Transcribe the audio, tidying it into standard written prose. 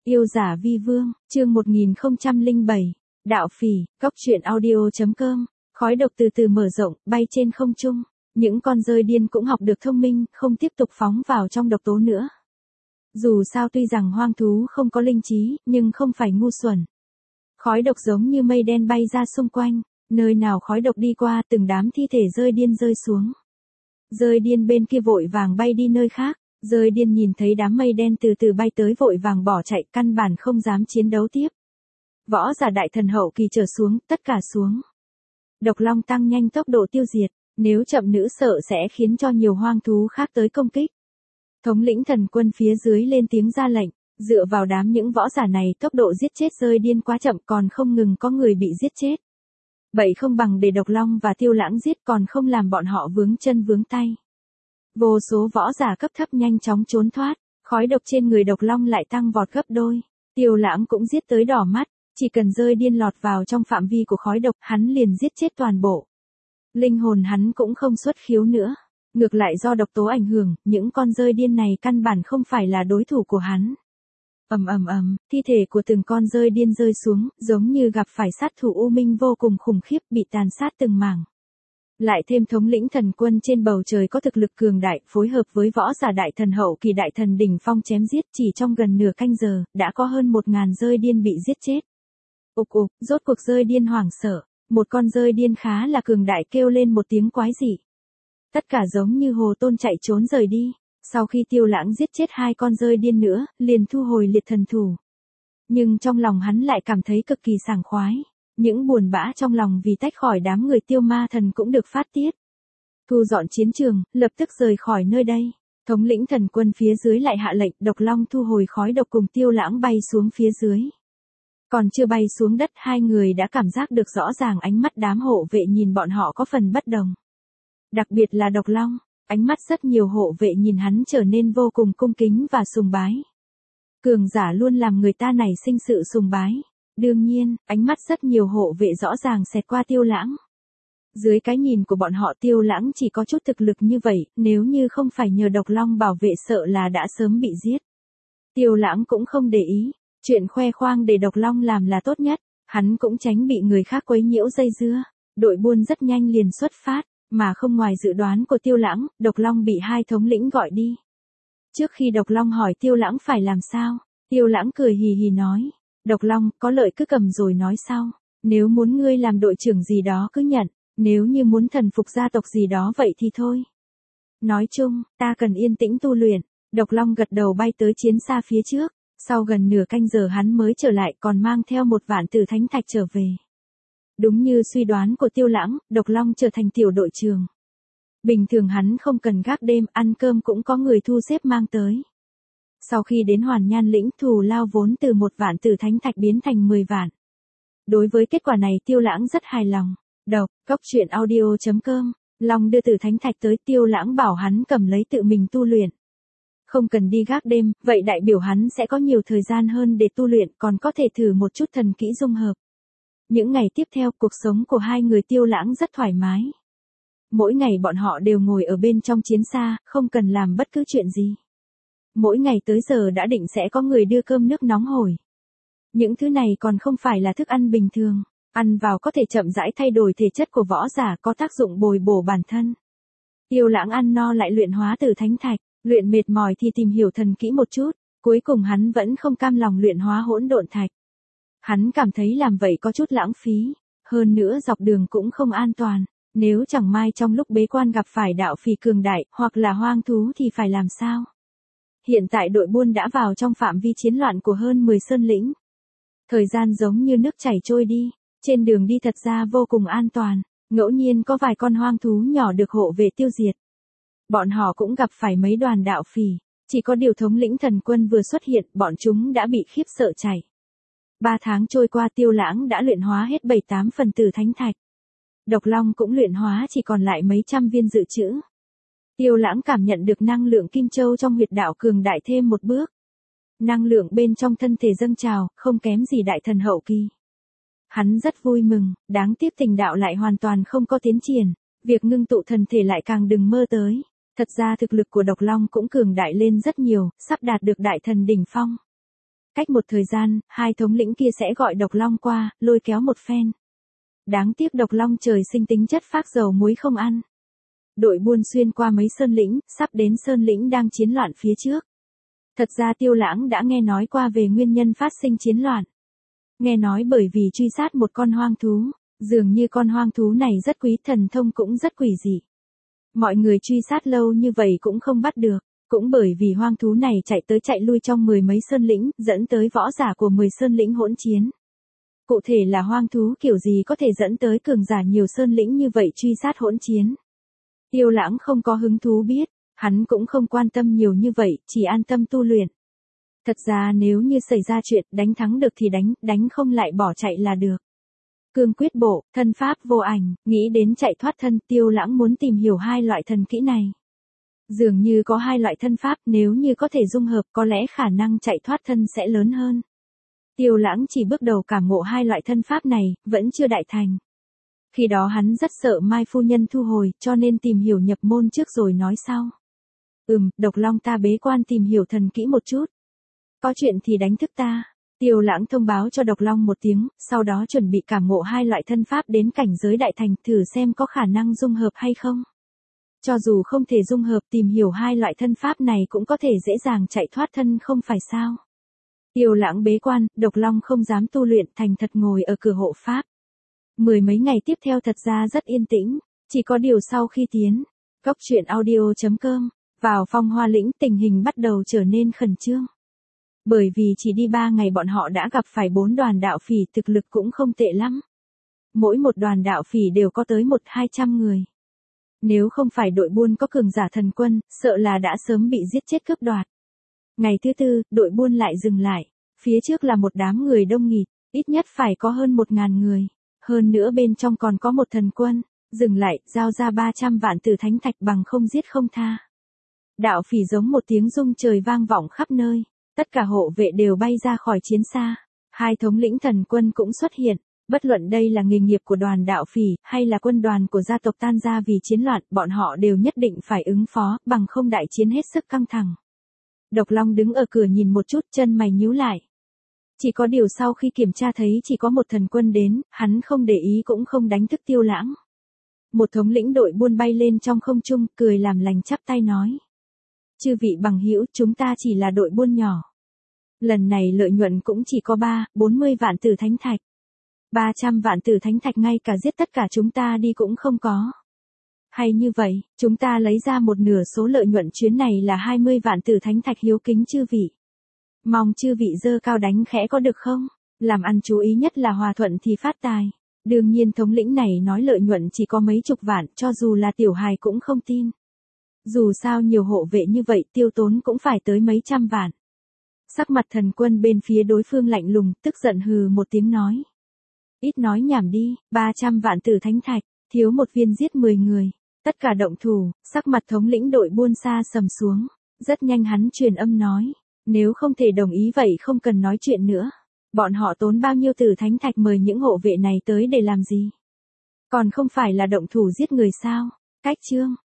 Yêu giả vi vương, chương 1007, đạo phỉ, cốc truyện audio.com, khói độc từ từ mở rộng, bay trên không trung, những con dơi điên cũng học được thông minh, không tiếp tục phóng vào trong độc tố nữa. Dù sao tuy rằng hoang thú không có linh trí, nhưng không phải ngu xuẩn. Khói độc giống như mây đen bay ra xung quanh, nơi nào khói độc đi qua từng đám thi thể dơi điên rơi xuống. Dơi điên bên kia vội vàng bay đi nơi khác. Dơi điên nhìn thấy đám mây đen từ từ bay tới vội vàng bỏ chạy, căn bản không dám chiến đấu tiếp. Võ giả đại thần hậu kỳ trở xuống, tất cả xuống. Độc long tăng nhanh tốc độ tiêu diệt, nếu chậm nữ sợ sẽ khiến cho nhiều hoang thú khác tới công kích. Thống lĩnh thần quân phía dưới lên tiếng ra lệnh, dựa vào đám những võ giả này tốc độ giết chết dơi điên quá chậm, còn không ngừng có người bị giết chết. Vậy không bằng để độc long và tiêu lãng giết, còn không làm bọn họ vướng chân vướng tay. Vô số võ giả cấp thấp nhanh chóng trốn thoát, khói độc trên người độc long lại tăng vọt gấp đôi. Tiêu lãng cũng giết tới đỏ mắt, chỉ cần dơi điên lọt vào trong phạm vi của khói độc, hắn liền giết chết toàn bộ. Linh hồn hắn cũng không xuất khiếu nữa, ngược lại do độc tố ảnh hưởng, những con dơi điên này căn bản không phải là đối thủ của hắn. Thi thể của từng con dơi điên rơi xuống, giống như gặp phải sát thủ u minh vô cùng khủng khiếp, bị tàn sát từng mảng. Lại thêm thống lĩnh thần quân trên bầu trời có thực lực cường đại, phối hợp với võ giả đại thần hậu kỳ đại thần đỉnh phong chém giết, chỉ trong gần nửa canh giờ, đã có hơn 1000 dơi điên bị giết chết. Rốt cuộc dơi điên hoảng sợ, một con dơi điên khá là cường đại kêu lên một tiếng quái dị. Tất cả giống như hồ tôn chạy trốn rời đi, sau khi tiêu lãng giết chết 2 con dơi điên nữa, liền thu hồi liệt thần thủ. Nhưng trong lòng hắn lại cảm thấy cực kỳ sảng khoái. Những buồn bã trong lòng vì tách khỏi đám người tiêu ma thần cũng được phát tiết. Thu dọn chiến trường, lập tức rời khỏi nơi đây. Thống lĩnh thần quân phía dưới lại hạ lệnh độc long thu hồi khói độc cùng tiêu lãng bay xuống phía dưới. Còn chưa bay xuống đất, 2 người đã cảm giác được rõ ràng ánh mắt đám hộ vệ nhìn bọn họ có phần bất đồng. Đặc biệt là độc long, ánh mắt rất nhiều hộ vệ nhìn hắn trở nên vô cùng cung kính và sùng bái. Cường giả luôn làm người ta nảy sinh sự sùng bái. Đương nhiên, ánh mắt rất nhiều hộ vệ rõ ràng xẹt qua tiêu lãng. Dưới cái nhìn của bọn họ tiêu lãng chỉ có chút thực lực như vậy, nếu như không phải nhờ độc long bảo vệ sợ là đã sớm bị giết. Tiêu lãng cũng không để ý, chuyện khoe khoang để độc long làm là tốt nhất, hắn cũng tránh bị người khác quấy nhiễu dây dưa. Đội buôn rất nhanh liền xuất phát, mà không ngoài dự đoán của tiêu lãng, độc long bị 2 thống lĩnh gọi đi. Trước khi độc long hỏi tiêu lãng phải làm sao, tiêu lãng cười hì hì nói. Độc long, có lợi cứ cầm rồi nói sau. Nếu muốn ngươi làm đội trưởng gì đó cứ nhận, nếu như muốn thần phục gia tộc gì đó vậy thì thôi. Nói chung, ta cần yên tĩnh tu luyện. Độc long gật đầu bay tới chiến xa phía trước. Sau gần nửa canh giờ hắn mới trở lại, còn mang theo 1 vạn tử thánh thạch trở về. Đúng như suy đoán của tiêu lãng, độc long trở thành tiểu đội trưởng. Bình thường hắn không cần gác đêm, ăn cơm cũng có người thu xếp mang tới. Sau khi đến Hoàn Nhan lĩnh, thù lao vốn từ 1 vạn tử thánh thạch biến thành 10 vạn. Đối với kết quả này tiêu lãng rất hài lòng. Đọc, cốc truyện audio.com, Long đưa tử thánh thạch tới, tiêu lãng bảo hắn cầm lấy tự mình tu luyện. Không cần đi gác đêm, vậy đại biểu hắn sẽ có nhiều thời gian hơn để tu luyện, còn có thể thử một chút thần kỹ dung hợp. Những ngày tiếp theo, cuộc sống của 2 người tiêu lãng rất thoải mái. Mỗi ngày bọn họ đều ngồi ở bên trong chiến xa, không cần làm bất cứ chuyện gì. Mỗi ngày tới giờ đã định sẽ có người đưa cơm nước nóng hổi. Những thứ này còn không phải là thức ăn bình thường, ăn vào có thể chậm rãi thay đổi thể chất của võ giả, có tác dụng bồi bổ bản thân. Tiêu lãng ăn no lại luyện hóa tử thánh thạch, luyện mệt mỏi thì tìm hiểu thần kỹ một chút, cuối cùng hắn vẫn không cam lòng luyện hóa hỗn độn thạch. Hắn cảm thấy làm vậy có chút lãng phí, hơn nữa dọc đường cũng không an toàn, nếu chẳng may trong lúc bế quan gặp phải đạo phỉ cường đại, hoặc là hoang thú thì phải làm sao? Hiện tại đội buôn đã vào trong phạm vi chiến loạn của hơn 10 sơn lĩnh. Thời gian giống như nước chảy trôi đi, trên đường đi thật ra vô cùng an toàn, ngẫu nhiên có vài con hoang thú nhỏ được hộ vệ tiêu diệt. Bọn họ cũng gặp phải mấy đoàn đạo phỉ, chỉ có điều thống lĩnh thần quân vừa xuất hiện, bọn chúng đã bị khiếp sợ chạy. 3 tháng trôi qua tiêu lãng đã luyện hóa hết 7-8 phần tử thánh thạch. Độc long cũng luyện hóa chỉ còn lại mấy trăm viên dự trữ. Tiêu lãng cảm nhận được năng lượng kim châu trong huyệt đạo cường đại thêm một bước. Năng lượng bên trong thân thể dâng trào, không kém gì đại thần hậu kỳ. Hắn rất vui mừng, đáng tiếc tình đạo lại hoàn toàn không có tiến triển, việc ngưng tụ thần thể lại càng đừng mơ tới. Thật ra thực lực của độc long cũng cường đại lên rất nhiều, sắp đạt được đại thần đỉnh phong. cách một thời gian, hai thống lĩnh kia sẽ gọi Độc Long qua, lôi kéo một phen. Đáng tiếc Độc Long trời sinh tính chất phác dầu muối không ăn. Đội buôn xuyên qua mấy sơn lĩnh, sắp đến sơn lĩnh đang chiến loạn phía trước. Thật ra Tiêu Lãng đã nghe nói qua về nguyên nhân phát sinh chiến loạn. Nghe nói bởi vì truy sát một con hoang thú, dường như con hoang thú này rất quý, thần thông cũng rất quỷ dị. Mọi người truy sát lâu như vậy cũng không bắt được, cũng bởi vì hoang thú này chạy tới chạy lui trong 10 mấy sơn lĩnh, dẫn tới võ giả của 10 sơn lĩnh hỗn chiến. Cụ thể là hoang thú kiểu gì có thể dẫn tới cường giả nhiều sơn lĩnh như vậy truy sát hỗn chiến. Tiêu Lãng không có hứng thú biết, hắn cũng không quan tâm nhiều như vậy, chỉ an tâm tu luyện. Thật ra nếu như xảy ra chuyện đánh thắng được thì đánh, đánh không lại bỏ chạy là được. Cương quyết bộ, thân pháp vô ảnh, nghĩ đến chạy thoát thân, Tiêu Lãng muốn tìm hiểu hai loại thần kỹ này. Dường như có hai loại thân pháp, nếu như có thể dung hợp có lẽ khả năng chạy thoát thân sẽ lớn hơn. Tiêu Lãng chỉ bước đầu cảm ngộ hai loại thân pháp này, vẫn chưa đại thành. Khi đó hắn rất sợ Mai phu nhân thu hồi, cho nên tìm hiểu nhập môn trước rồi nói sau. Độc Long ta bế quan tìm hiểu thần kỹ một chút. Có chuyện thì đánh thức ta. Tiêu Lãng thông báo cho Độc Long một tiếng, sau đó chuẩn bị cảm ngộ hai loại thân pháp đến cảnh giới đại thành, thử xem có khả năng dung hợp hay không. Cho dù không thể dung hợp, tìm hiểu hai loại thân pháp này cũng có thể dễ dàng chạy thoát thân không phải sao. Tiêu Lãng bế quan, Độc Long không dám tu luyện, thành thật ngồi ở cửa hộ pháp. 10 mấy ngày tiếp theo thật ra rất yên tĩnh, chỉ có điều sau khi tiến, Cốc truyện audio.com, vào Phong Hoa Lĩnh tình hình bắt đầu trở nên khẩn trương. Bởi vì chỉ đi 3 ngày bọn họ đã gặp phải 4 đoàn đạo phỉ, thực lực cũng không tệ lắm. Mỗi một đoàn đạo phỉ đều có tới 100-200 người. Nếu không phải đội buôn có cường giả thần quân, sợ là đã sớm bị giết chết cướp đoạt. Ngày thứ tư, đội buôn lại dừng lại. Phía trước là một đám người đông nghịt, ít nhất phải có hơn 1000 người. Hơn nữa bên trong còn có một thần quân. Dừng lại, giao ra 300 vạn tử thánh thạch bằng không giết không tha. Đạo phỉ giống một tiếng rung trời vang vọng khắp nơi. Tất cả hộ vệ đều bay ra khỏi chiến xa. Hai thống lĩnh thần quân cũng xuất hiện. Bất luận đây là nghề nghiệp của đoàn đạo phỉ, hay là quân đoàn của gia tộc tan ra vì chiến loạn, bọn họ đều nhất định phải ứng phó, bằng không đại chiến hết sức căng thẳng. Độc Long đứng ở cửa nhìn một chút, chân mày nhíu lại. Chỉ có điều sau khi kiểm tra thấy chỉ có một thần quân đến, hắn không để ý cũng không đánh thức Tiêu Lãng. Một thống lĩnh đội buôn bay lên trong không trung, cười làm lành chắp tay nói. Chư vị bằng hữu, chúng ta chỉ là đội buôn nhỏ. Lần này lợi nhuận cũng chỉ có 40 vạn tử thánh thạch. 300 vạn tử thánh thạch ngay cả giết tất cả chúng ta đi cũng không có. Hay như vậy, chúng ta lấy ra một nửa số lợi nhuận chuyến này là 20 vạn tử thánh thạch, hiếu kính chư vị. Mong chư vị giơ cao đánh khẽ có được không? Làm ăn chú ý nhất là hòa thuận thì phát tài. Đương nhiên thống lĩnh này nói lợi nhuận chỉ có mấy chục vạn, cho dù là tiểu hài cũng không tin. Dù sao nhiều hộ vệ như vậy tiêu tốn cũng phải tới mấy trăm vạn. Sắc mặt thần quân bên phía đối phương lạnh lùng, tức giận hừ một tiếng nói. Ít nói nhảm đi, 300 vạn tử thánh thạch, thiếu một viên giết 10 người. Tất cả động thủ, sắc mặt thống lĩnh đội buôn xa sầm xuống. Rất nhanh hắn truyền âm nói. Nếu không thể đồng ý vậy không cần nói chuyện nữa. Bọn họ tốn bao nhiêu tử thánh thạch mời những hộ vệ này tới để làm gì? Còn không phải là động thủ giết người sao? Cách chương.